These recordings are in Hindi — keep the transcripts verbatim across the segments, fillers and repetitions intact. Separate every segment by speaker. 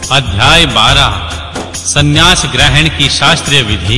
Speaker 1: अध्याय बारह संन्यास ग्रहण की शास्त्रीय विधि,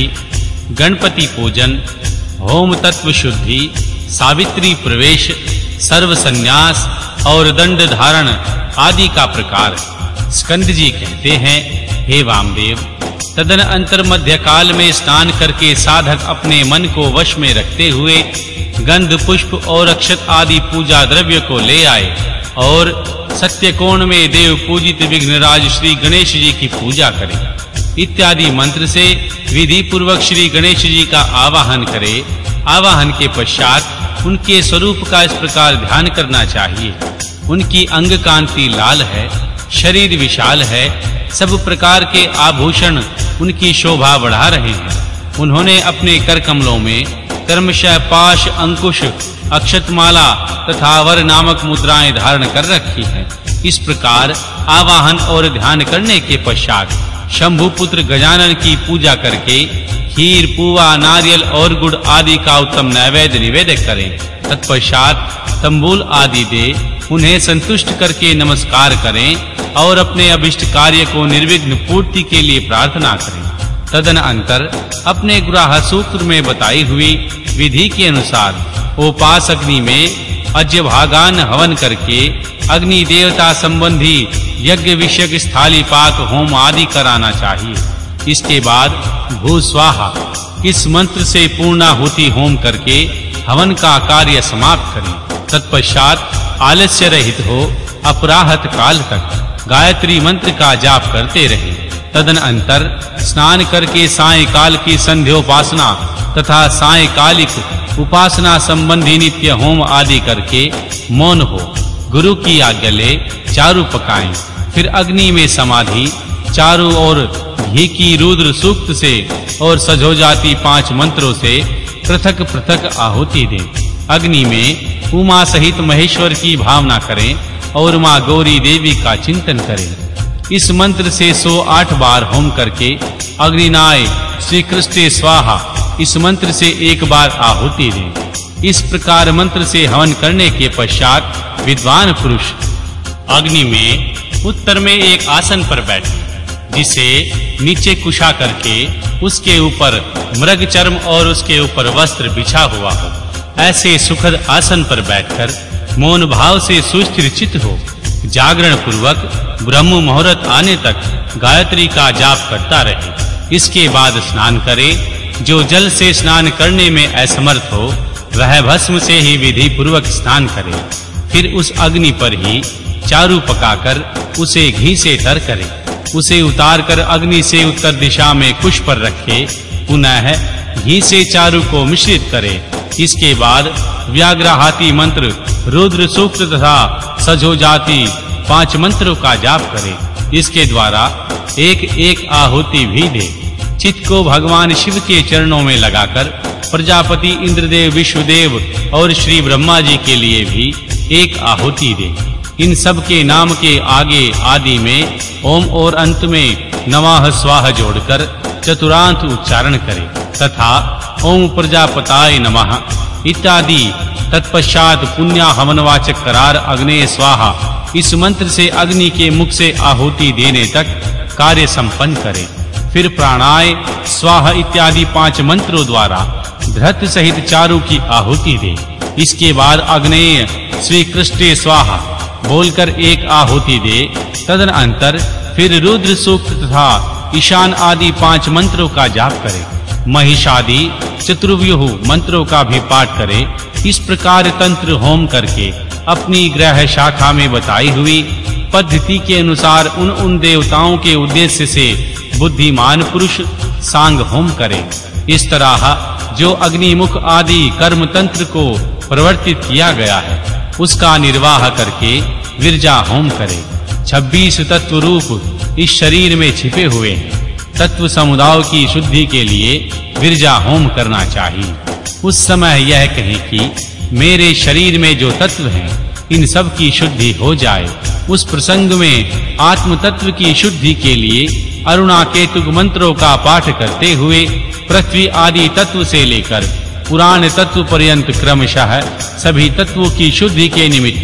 Speaker 1: गणपति पूजन, होम तत्व शुद्धि, सावित्री प्रवेश, सर्व संन्यास और दंड धारण आदि का प्रकार। स्कंद जी कहते हैं, हे वामदेव, तदन अंतर मध्य काल में स्नान करके साधक अपने मन को वश में रखते हुए गंध पुष्प और अक्षत आदि पूजा द्रव्य को ले आए और सत्यकोण में देव पूजित विघ्नराज श्री गणेश जी की पूजा करें। इत्यादि मंत्र से विधि पूर्वक श्री गणेश जी का आवाहन करें। आवाहन के पश्चात उनके स्वरूप का इस प्रकार ध्यान करना चाहिए। उनकी अंग कांति लाल है, शरीर विशाल है, सब प्रकार के आभूषण उनकी शोभा बढ़ा रहे हैं। उन्होंने अपने कर कमलों में कर्मशः पाश, अंकुश, अक्षतमाला तथा वर नामक मुद्राएं धारण कर रखी हैं। इस प्रकार आवाहन और ध्यान करने के पश्चात शंभु पुत्र गजानन की पूजा करके खीर, पूवा, नारियल और गुड़ आदि का उत्तम नैवेद्य निवेदन करें। तत्पश्चात तंबूल आदि दे उन्हें संतुष्ट करके नमस्कार करें और अपने अभिष्ट कार्य को निर्विघ्न पूर्ति के लिए प्रार्थना करें। तदन अंतर अपने गुराह सूत्र में बताई हुई विधि के अनुसार उपास अग्नि में अज्यभागान हवन करके अग्नि देवता संबंधी यज्ञ विषयक स्थाली पाक होम आदि कराना चाहिए। इसके बाद भू स्वाहा इस मंत्र से पूर्णाहुति होम करके हवन का कार्य समाप्त करें। तत्पश्चात आलस्य रहित हो अपराहत काल तक गायत्री मंत्र का जाप करते रहें। तदन अंतर स्नान करके सायंकाल की संध्योपासना तथा सायंकालिक उपासना संबंधी नित्य होम आदि करके मौन हो गुरु की आज्ञा ले चारु पकाएं। फिर अग्नि में समाधि चारों ओर घी की रुद्र सूक्त से और सजो जाती पांच मंत्रों से पृथक पृथक आहुति दें। अग्नि में उमा सहित महेश्वर की भावना करें और मां गौरी देवी का चिंतन करें। इस मंत्र से सौ आठ बार होम करके अग्निनाय श्री कृष्णे स्वाहा इस मंत्र से एक बार आहुति दें। इस प्रकार मंत्र से हवन करने के पश्चात विद्वान पुरुष अग्नि में उत्तर में एक आसन पर बैठे, जिसे नीचे कुशा करके उसके ऊपर मृग चर्म और उसके ऊपर वस्त्र बिछा हुआ हो। ऐसे सुखद आसन पर बैठकर मौन भाव से सुस्थिर चित्त हो जागरण पूर्वक ब्रह्म मुहूर्त आने तक गायत्री का जाप करता रहे। इसके बाद स्नान करे। जो जल से स्नान करने में असमर्थ हो वह भस्म से ही विधि पूर्वक स्नान करे। फिर उस अग्नि पर ही चारु पकाकर उसे घी से तर करे। उसे उतार कर अग्नि से उत्तर दिशा में कुश पर रखे। पुनः घी से चारु को मिश्रित करे। इसके बाद व्याघ्राहाति मंत्र, रुद्र सूक्त तथा सजो जाति पांच मंत्रों का जाप करे। इसके द्वारा एक एक आहुति भी दे। चित्त को भगवान शिव के चरणों में लगाकर प्रजापति इंद्रदेव, विश्वदेव और श्री ब्रह्मा जी के लिए भी एक आहुति दे। इन सब के नाम के आगे आदि में ओम और अंत में नमः स्वाहा जोड़कर चतुरांत उच्चारण करे तथा ओम प्रजापताय नमः इत्यादि। तत्पश्चात पुण्य हवनवाचक करार अग्ने स्वाहा इस मंत्र से अग्नि के मुख से आहुति देने तक कार्य संपन्न करे। फिर प्राणाय स्वाहा इत्यादि पांच मंत्रों द्वारा धृत सहित चारु की आहुति दे। इसके बाद अग्नेय श्री कृष्णे स्वाहा बोलकर एक आहुति दे। तदन अंतर फिर रुद्र सूक्त तथा ईशान आदि पांच मंत्रों का जाप करे। महिषादि चतुर्व्यूह मंत्रों का भी पाठ करे। इस प्रकार तंत्र होम करके अपनी ग्रह शाखा में बताई हुई पद्धति के अनुसार उन उन देवताओं के उद्देश्य से बुद्धिमान पुरुष सांग होम करे। इस तरह जो अग्निमुख आदि कर्म तंत्र को प्रवर्तित किया गया है उसका निर्वाह करके विरजा होम करे। छब्बीस तत्व रूप इस शरीर में छिपे हुए हैं। तत्व समुदाय की शुद्धि के लिए विरजा होम करना चाहिए। उस समय यह कहें कि मेरे शरीर में जो तत्व हैं इन सब की शुद्धि हो जाए। उस प्रसंग में आत्म तत्व की शुद्धि के लिए अरुणा केतुक मंत्रों का पाठ करते हुए पृथ्वी आदि तत्व से लेकर पुराण तत्व पर्यंत क्रमशः सभी तत्वों की शुद्धि के निमित्त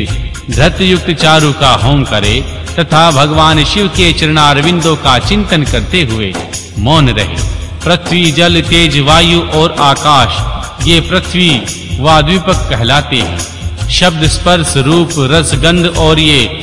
Speaker 1: धृतयुक्त चारु का होम करे तथा भगवान शिव के चरणारविंदों का चिंतन करते हुए मौन रहे। पृथ्वी, जल, तेज, वायु और आकाश ये पृथ्वी व द्वीपक कहलाते हैं। शब्द, स्पर्श, रूप, रस, गंध और ये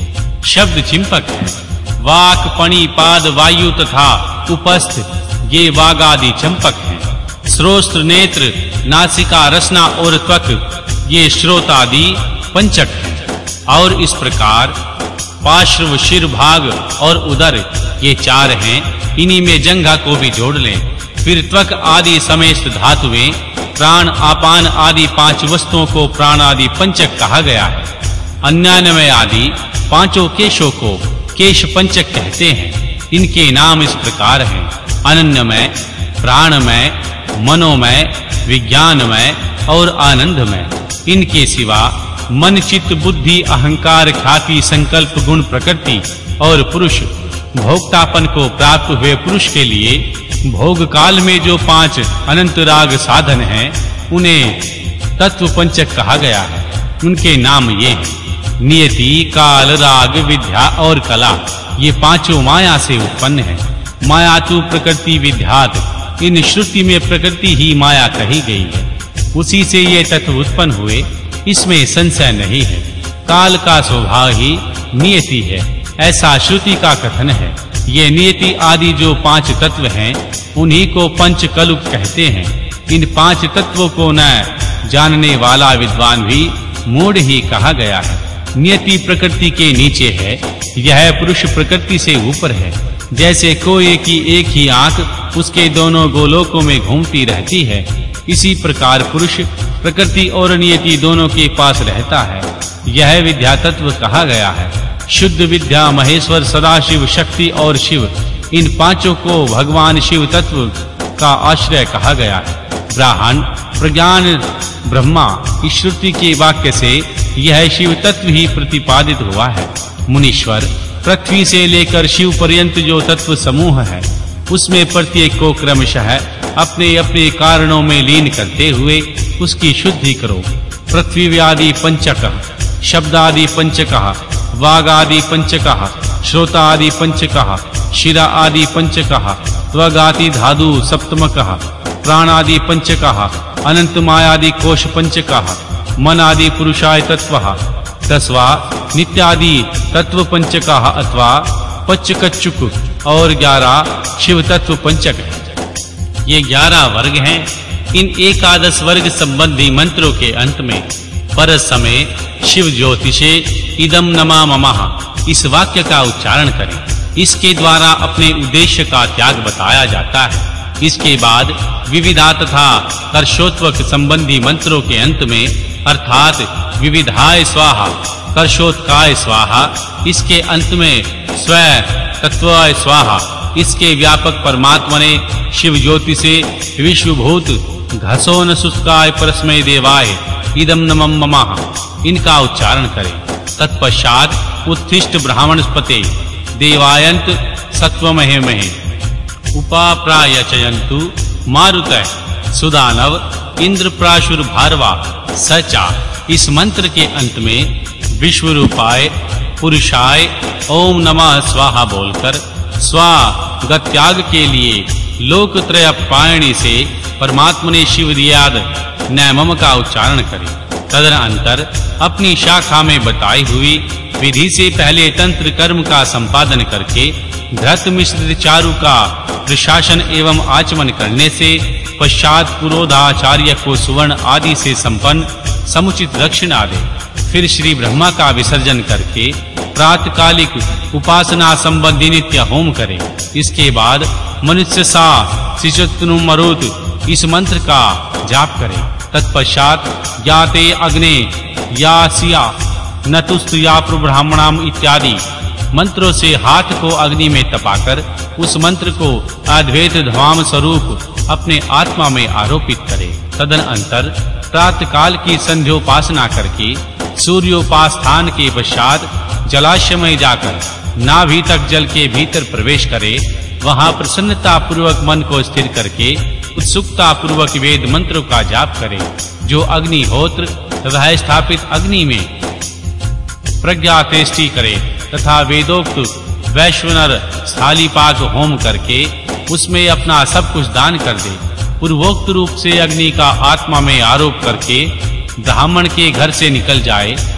Speaker 1: शब्द चिंपक हैं। वाक, पणि, पाद, वायु तथा उपस्थ ये वाग आदि चंपक हैं। श्रोत्र, नेत्र, नासिका, रसना और त्वक ये श्रोत आदि पंचक हैं। और इस प्रकार पार्श्व, शिर, भाग और उदर ये चार हैं। इन्हीं में जंघा को भी जोड़ लें। फिर त्वक आदि समेत धातुएं, प्राण, आपान आदि पांच वस्तुओं को प्राण आदि पंचक कहा गया है। अन्यान्वय आदि पांचों केशों को केश पंचक कहते हैं। इनके नाम इस प्रकार हैं: अनन्यमय, प्राणमय, मनोमय, विज्ञानमय और आनंदमय। इनके सिवा मन, चित्त, बुद्धि, अहंकार, ख्याति, संकल्प, गुण, प्रकृति और पुरुष भोक्तापन को प्राप्त हुए पुरुष के लिए भोग काल में जो पांच अनंत राग साधन हैं उन्हें तत्व पंचक कहा गया है। उनके नाम ये हैं: नियति, काल, राग, विद्या और कला। ये पांचों माया से उत्पन्न हैं। माया तो प्रकृति विद्यात्, इन श्रुति में प्रकृति ही माया कही गई है। उसी से ये तत्व उत्पन्न हुए, इसमें संशय नहीं है। काल का स्वभाव ही नियति है, ऐसा श्रुति का कथन है। ये नियति आदि जो पांच तत्व हैं उन्हीं को पंच कलुक कहते हैं। इन पांच तत्वों को न जानने वाला विद्वान भी मूढ़ ही कहा गया है। नियति प्रकृति के नीचे है, यह पुरुष प्रकृति से ऊपर है। जैसे कोए की एक ही आंख उसके दोनों गोलोकों में घूमती रहती है, इसी प्रकार पुरुष प्रकृति और नियति दोनों के पास रहता है। यह विद्या तत्व कहा गया है। शुद्ध विद्या, महेश्वर, सदाशिव, शक्ति और शिव, इन पांचों को भगवान शिव तत्व का आश्रय कहा गया है। ब्राह्मण, प्रज्ञान, ब्रह्मा की श्रुति के वाक्य से यह शिव तत्व ही प्रतिपादित हुआ है। मुनीश्वर, पृथ्वी से लेकर शिव पर्यंत जो तत्व समूह है उसमें प्रत्येक को क्रमशः अपने अपने कारणों में लीन करते हुए उसकी शुद्धि करो। पृथ्वी आदि पंचकः, शब्द आदि पंचकः, वाग आदि पंचकः, श्रोता आदि पंचकः, शिरा आदि पंचकः, त्वगाति धातु सप्तमकः, प्राण आदि पंचकः, अनंत मायादि कोश पंचकः, मन आदि पुरुषाय तत्वः, दसवा नित्यादि तत्व पंचकः अथवा पच्चकच्चुक और ग्यारह शिव तत्व पंचक है। ये ग्यारह वर्ग हैं। इन एकादश वर्ग संबंधी मंत्रों के अंत में पर समय शिव ज्योतिषे इदम नमा ममः इस वाक्य का उच्चारण करें। इसके द्वारा अपने उद्देश्य का त्याग बताया जाता है। इसके बाद विविधा तथा कर्षोत्वक संबंधी मंत्रों के अंत में अर्थात विविधाय स्वाहा, कर्षोत्काय स्वाहा, इसके अंत में स्व तत्वाय स्वाहा, इसके व्यापक परमात्मा ने शिव ज्योति से विश्वभूत घसोन सुस्काय परस्मै देवाय इदम नमः ममः इनका उच्चारण करें। तत्पश्चात उत्थिष्ट ब्राह्मणस्पते देवायंत सत्वमहे महे उपाप्रायचयन्तु मारुतः सुदानव इंद्रप्राशुर भार्वा सचा। इस मंत्र के अंत में विश्वरूपाय पुरुषाय ओम नमः स्वाहा बोलकर स्वा गत्याग के लिए लोकत्रय पायणी से परमात्मा ने शिव रियाद नैमम का उच्चारण करें। तदनंतर अपनी शाखा में बताई हुई विधि से पहले तंत्र कर्म का संपादन करके धृत मिश्रित चारु का प्रशासन एवं आचमन करने से पश्चात पुरोधाचार्य को सुवर्ण आदि से संपन्न समुचित दक्षिणा दे। फिर श्री ब्रह्मा का विसर्जन करके प्रातःकालिक उपासना संबंधी नित्य होम करे। इसके बाद मनुष्य सा सिचतनु मरुत इस मंत्र का जाप करे। तत्पश्चात ज्ञाते अग्ने यासिया नतुस्तु या ब्राह्मणाम इत्यादि मंत्रों से हाथ को अग्नि में तपाकर उस मंत्र को अद्वैत धाम स्वरूप अपने आत्मा में आरोपित करे। तदनंतर प्रातःकाल की संध्योपासना करके सूर्योपास्थान के पश्चात जलाशय में जाकर नाभि तक जल के भीतर प्रवेश करे। वहां प्रसन्नता पूर्वक मन को स्थिर करके उत्सुकता पूर्वक वेद मंत्रों का जाप करे। जो अग्निहोत्र वह स्थापित अग्नि में प्रज्ञातेष्टि करे तथा वेदोक्त वैश्वनर स्थालीपाक होम करके उसमें अपना सब कुछ दान कर दे। पूर्वोक्त रूप से अग्नि का आत्मा में आरोप करके ब्राह्मण के घर से निकल जाए